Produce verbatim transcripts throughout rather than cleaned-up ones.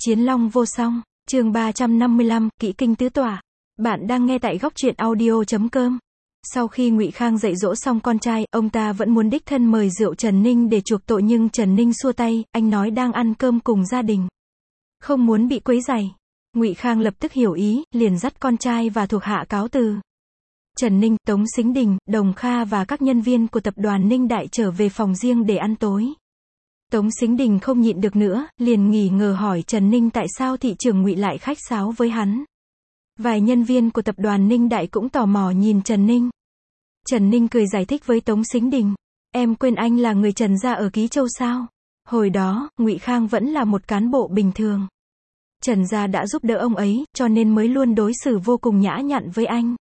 Chiến Long vô song, chương ba trăm năm mươi lăm, Kỹ kinh tứ tỏa. Bạn đang nghe tại góc truyện audio chấm com. Sau khi Ngụy Khang dạy dỗ xong con trai, ông ta vẫn muốn đích thân mời rượu Trần Ninh để chuộc tội, nhưng Trần Ninh xua tay, anh nói đang ăn cơm cùng gia đình, không muốn bị quấy rầy. Ngụy Khang lập tức hiểu ý, liền dắt con trai và thuộc hạ cáo từ. Trần Ninh, Tống Sính Đình, Đồng Kha và các nhân viên của tập đoàn Ninh Đại trở về phòng riêng để ăn tối. Tống Sính Đình không nhịn được nữa, liền nghi ngờ hỏi Trần Ninh tại sao thị trưởng Ngụy lại khách sáo với hắn. Vài nhân viên của tập đoàn Ninh Đại cũng tò mò nhìn Trần Ninh. Trần Ninh cười giải thích với Tống Sính Đình, em quên anh là người Trần gia ở Ký Châu sao? Hồi đó, Ngụy Khang vẫn là một cán bộ bình thường. Trần gia đã giúp đỡ ông ấy, cho nên mới luôn đối xử vô cùng nhã nhặn với anh.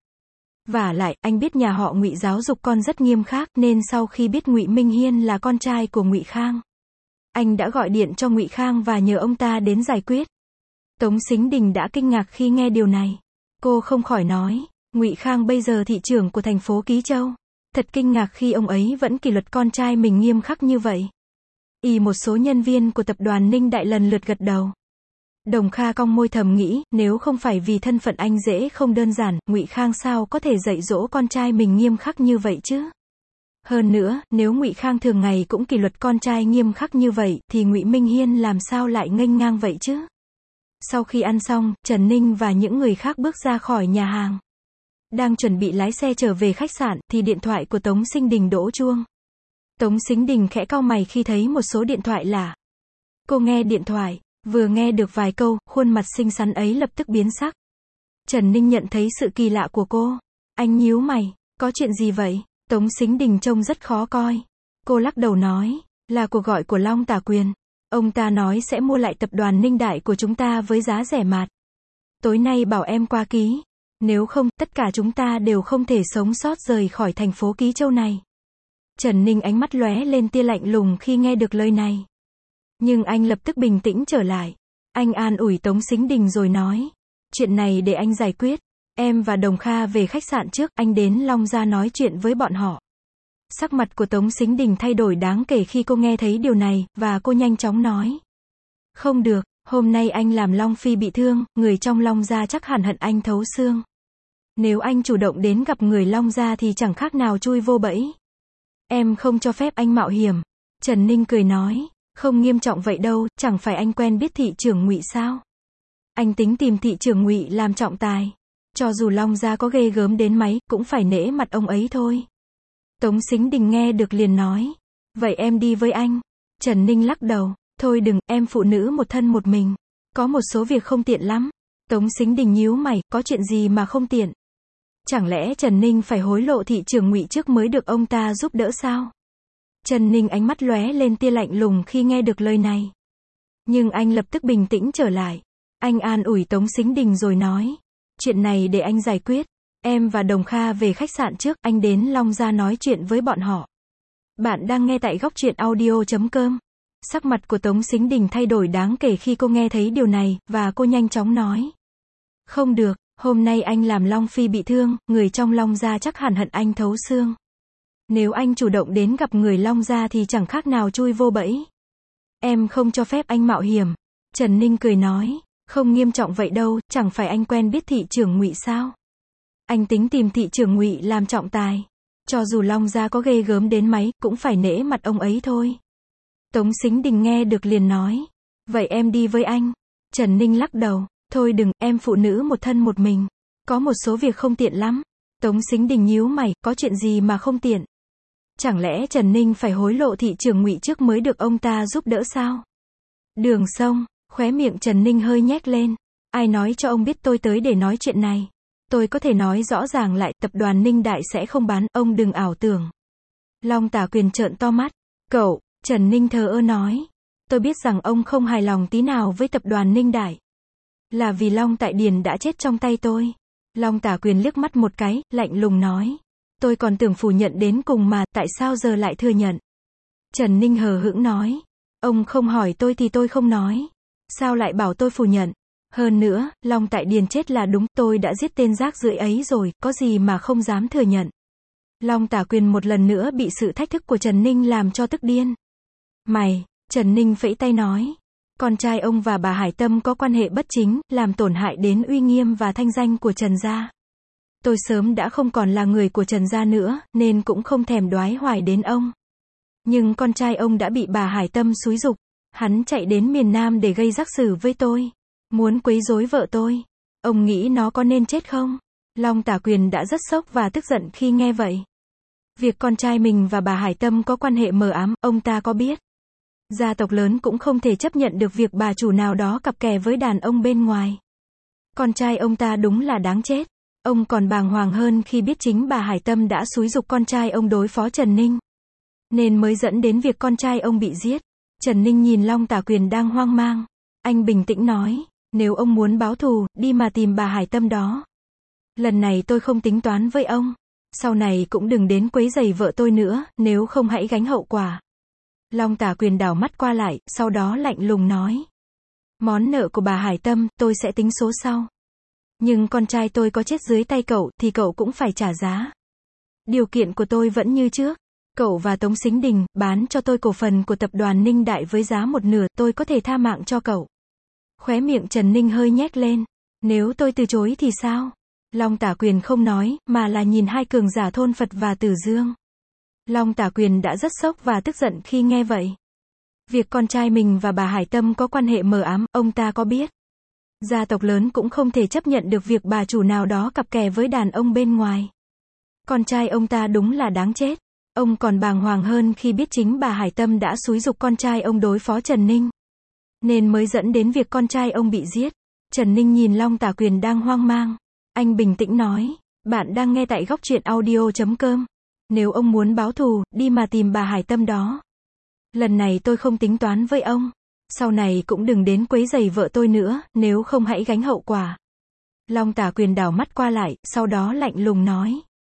Vả lại, anh biết nhà họ Ngụy giáo dục con rất nghiêm khắc, nên sau khi biết Ngụy Minh Hiên là con trai của Ngụy Khang, anh đã gọi điện cho Ngụy Khang và nhờ ông ta đến giải quyết. Tống Sính Đình đã kinh ngạc khi nghe điều này. Cô không khỏi nói, Ngụy Khang bây giờ thị trưởng của thành phố Ký Châu. Thật kinh ngạc khi ông ấy vẫn kỷ luật con trai mình nghiêm khắc như vậy. Y một số nhân viên của tập đoàn Ninh Đại lần lượt gật đầu. Đồng Kha cong môi thầm nghĩ, nếu không phải vì thân phận anh dễ không đơn giản, Ngụy Khang sao có thể dạy dỗ con trai mình nghiêm khắc như vậy chứ? Hơn nữa, nếu Ngụy Khang thường ngày cũng kỷ luật con trai nghiêm khắc như vậy, thì Ngụy Minh Hiên làm sao lại nghênh ngang vậy chứ? Sau khi ăn xong, Trần Ninh và những người khác bước ra khỏi nhà hàng. Đang chuẩn bị lái xe trở về khách sạn, thì điện thoại của Tống Sính Đình đổ chuông. Tống Sính Đình khẽ cau mày khi thấy một số điện thoại lạ. Cô nghe điện thoại, vừa nghe được vài câu, khuôn mặt xinh xắn ấy lập tức biến sắc. Trần Ninh nhận thấy sự kỳ lạ của cô. Anh nhíu mày, có chuyện gì vậy? Tống Sính Đình trông rất khó coi. Cô lắc đầu nói, là cuộc gọi của Long Tả Quyền. Ông ta nói sẽ mua lại tập đoàn Ninh Đại của chúng ta với giá rẻ mạt. Tối nay bảo em qua ký. Nếu không, tất cả chúng ta đều không thể sống sót rời khỏi thành phố Ký Châu này. Trần Ninh ánh mắt lóe lên tia lạnh lùng khi nghe được lời này. Nhưng anh lập tức bình tĩnh trở lại. Anh an ủi Tống Sính Đình rồi nói, chuyện này để anh giải quyết. Em và Đồng Kha về khách sạn trước, anh đến Long Gia nói chuyện với bọn họ. Sắc mặt của Tống Sính Đình thay đổi đáng kể khi cô nghe thấy điều này, và cô nhanh chóng nói. Không được, hôm nay anh làm Long Phi bị thương, người trong Long Gia chắc hẳn hận anh thấu xương. Nếu anh chủ động đến gặp người Long Gia thì chẳng khác nào chui vô bẫy. Em không cho phép anh mạo hiểm. Trần Ninh cười nói, không nghiêm trọng vậy đâu, chẳng phải anh quen biết thị trưởng Ngụy sao? Anh tính tìm thị trưởng Ngụy làm trọng tài. Cho dù Long Gia có ghê gớm đến mấy, cũng phải nể mặt ông ấy thôi. Tống Sính Đình nghe được liền nói, vậy em đi với anh. Trần Ninh lắc đầu, thôi đừng, em phụ nữ một thân một mình. Có một số việc không tiện lắm. Tống Sính Đình nhíu mày, có chuyện gì mà không tiện? Chẳng lẽ Trần Ninh phải hối lộ thị trưởng Ngụy trước mới được ông ta giúp đỡ sao? Trần Ninh ánh mắt lóe lên tia lạnh lùng khi nghe được lời này. Nhưng anh lập tức bình tĩnh trở lại. Anh an ủi Tống Sính Đình rồi nói, chuyện này để anh giải quyết. Em và Đồng Kha về khách sạn trước, anh đến Long Gia nói chuyện với bọn họ. Bạn đang nghe tại góc truyện audio chấm com. Sắc mặt của Tống Sính Đình thay đổi đáng kể khi cô nghe thấy điều này, và cô nhanh chóng nói. Không được, hôm nay anh làm Long Phi bị thương, người trong Long Gia chắc hẳn hận anh thấu xương. Nếu anh chủ động đến gặp người Long Gia thì chẳng khác nào chui vô bẫy. Em không cho phép anh mạo hiểm. Trần Ninh cười nói, không nghiêm trọng vậy đâu, chẳng phải anh quen biết thị trưởng Ngụy sao? Anh tính tìm thị trưởng Ngụy làm trọng tài. Cho dù Long Gia có ghê gớm đến mấy, cũng phải nể mặt ông ấy thôi. Tống Sính Đình nghe được liền nói, vậy em đi với anh. Trần Ninh lắc đầu, thôi đừng, em phụ nữ một thân một mình. Có một số việc không tiện lắm. Tống Sính Đình nhíu mày, có chuyện gì mà không tiện? Chẳng lẽ Trần Ninh phải hối lộ thị trưởng Ngụy trước mới được ông ta giúp đỡ sao? Đường Sông, khóe miệng Trần Ninh hơi nhếch lên. Ai nói cho ông biết tôi tới để nói chuyện này? Tôi có thể nói rõ ràng lại, tập đoàn Ninh Đại sẽ không bán, ông đừng ảo tưởng. Long Tả Quyền trợn to mắt. Cậu, Trần Ninh thờ ơ nói. Tôi biết rằng ông không hài lòng tí nào với tập đoàn Ninh Đại. Là vì Long Tại Điền đã chết trong tay tôi. Long Tả Quyền liếc mắt một cái, lạnh lùng nói. Tôi còn tưởng phủ nhận đến cùng mà, tại sao giờ lại thừa nhận? Trần Ninh hờ hững nói. Ông không hỏi tôi thì tôi không nói. Sao lại bảo tôi phủ nhận? Hơn nữa, Long Tại Điền chết là đúng, tôi đã giết tên rác rưởi ấy rồi, có gì mà không dám thừa nhận. Long Tả Quyền một lần nữa bị sự thách thức của Trần Ninh làm cho tức điên. Mày, Trần Ninh phẩy tay nói. Con trai ông và bà Hải Tâm có quan hệ bất chính, làm tổn hại đến uy nghiêm và thanh danh của Trần gia. Tôi sớm đã không còn là người của Trần gia nữa, nên cũng không thèm đoái hoài đến ông. Nhưng con trai ông đã bị bà Hải Tâm xúi giục. Hắn chạy đến miền Nam để gây rắc rối với tôi. Muốn quấy rối vợ tôi. Ông nghĩ nó có nên chết không? Long Tả Quyền đã rất sốc và tức giận khi nghe vậy. Việc con trai mình và bà Hải Tâm có quan hệ mờ ám, ông ta có biết. Gia tộc lớn cũng không thể chấp nhận được việc bà chủ nào đó cặp kè với đàn ông bên ngoài. Con trai ông ta đúng là đáng chết. Ông còn bàng hoàng hơn khi biết chính bà Hải Tâm đã xúi giục con trai ông đối phó Trần Ninh. Nên mới dẫn đến việc con trai ông bị giết. Trần Ninh nhìn Long Tả Quyền đang hoang mang. Anh bình tĩnh nói, nếu ông muốn báo thù, đi mà tìm bà Hải Tâm đó. Lần này tôi không tính toán với ông. Sau này cũng đừng đến quấy rầy vợ tôi nữa, nếu không hãy gánh hậu quả. Long Tả Quyền đảo mắt qua lại, sau đó lạnh lùng nói. Món nợ của bà Hải Tâm, tôi sẽ tính số sau. Nhưng con trai tôi có chết dưới tay cậu, thì cậu cũng phải trả giá. Điều kiện của tôi vẫn như trước. Cậu và Tống Sính Đình, bán cho tôi cổ phần của tập đoàn Ninh Đại với giá một nửa, tôi có thể tha mạng cho cậu. Khóe miệng Trần Ninh hơi nhếch lên. Nếu tôi từ chối thì sao? Long Tả Quyền không nói, mà là nhìn hai cường giả Thôn Phật và Tử Dương. Long Tả Quyền đã rất sốc và tức giận khi nghe vậy. Việc con trai mình và bà Hải Tâm có quan hệ mờ ám, ông ta có biết. Gia tộc lớn cũng không thể chấp nhận được việc bà chủ nào đó cặp kè với đàn ông bên ngoài. Con trai ông ta đúng là đáng chết. Ông còn bàng hoàng hơn khi biết chính bà Hải Tâm đã xúi giục con trai ông đối phó Trần Ninh. Nên mới dẫn đến việc con trai ông bị giết. Trần Ninh nhìn Long Tả Quyền đang hoang mang. Anh bình tĩnh nói, bạn đang nghe tại góc truyện audio chấm com. Nếu ông muốn báo thù, đi mà tìm bà Hải Tâm đó. Lần này tôi không tính toán với ông. Sau này cũng đừng đến quấy rầy vợ tôi nữa, nếu không hãy gánh hậu quả. Long Tả Quyền đảo mắt qua lại, sau đó lạnh lùng nói.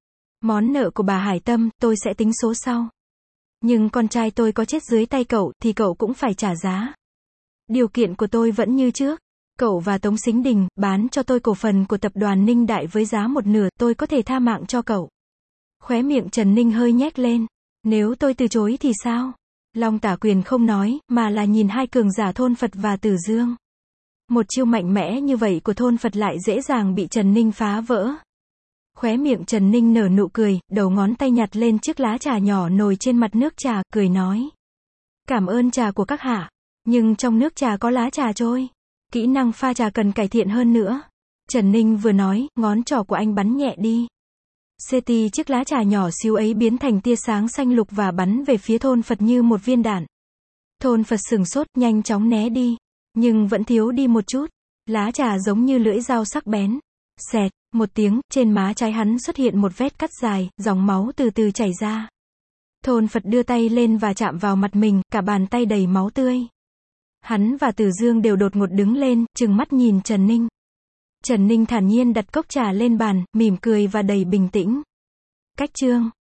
Món nợ của bà Hải Tâm, tôi sẽ tính số sau. Nhưng con trai tôi có chết dưới tay cậu, thì cậu cũng phải trả giá. Điều kiện của tôi vẫn như trước. Cậu và Tống Sính Đình, bán cho tôi cổ phần của tập đoàn Ninh Đại với giá một nửa, tôi có thể tha mạng cho cậu. Khóe miệng Trần Ninh hơi nhếch lên. Nếu tôi từ chối thì sao? Long Tả Quyền không nói, mà là nhìn hai cường giả Thôn Phật và Tử Dương. Một chiêu mạnh mẽ như vậy của Thôn Phật lại dễ dàng bị Trần Ninh phá vỡ. Khóe miệng Trần Ninh nở nụ cười, đầu ngón tay nhặt lên chiếc lá trà nhỏ nồi trên mặt nước trà, cười nói. Cảm ơn trà của các hạ. Nhưng trong nước trà có lá trà trôi. Kỹ năng pha trà cần cải thiện hơn nữa. Trần Ninh vừa nói, ngón trỏ của anh bắn nhẹ đi. Seti chiếc lá trà nhỏ xíu ấy biến thành tia sáng xanh lục và bắn về phía Thôn Phật như một viên đạn. Thôn Phật sừng sốt, nhanh chóng né đi. Nhưng vẫn thiếu đi một chút. Lá trà giống như lưỡi dao sắc bén. Xẹt, một tiếng, trên má trái hắn xuất hiện một vết cắt dài, dòng máu từ từ chảy ra. Thôn Phật đưa tay lên và chạm vào mặt mình, cả bàn tay đầy máu tươi. Hắn và Tử Dương đều đột ngột đứng lên, trừng mắt nhìn Trần Ninh. Trần Ninh thản nhiên đặt cốc trà lên bàn, mỉm cười và đầy bình tĩnh. Cách chương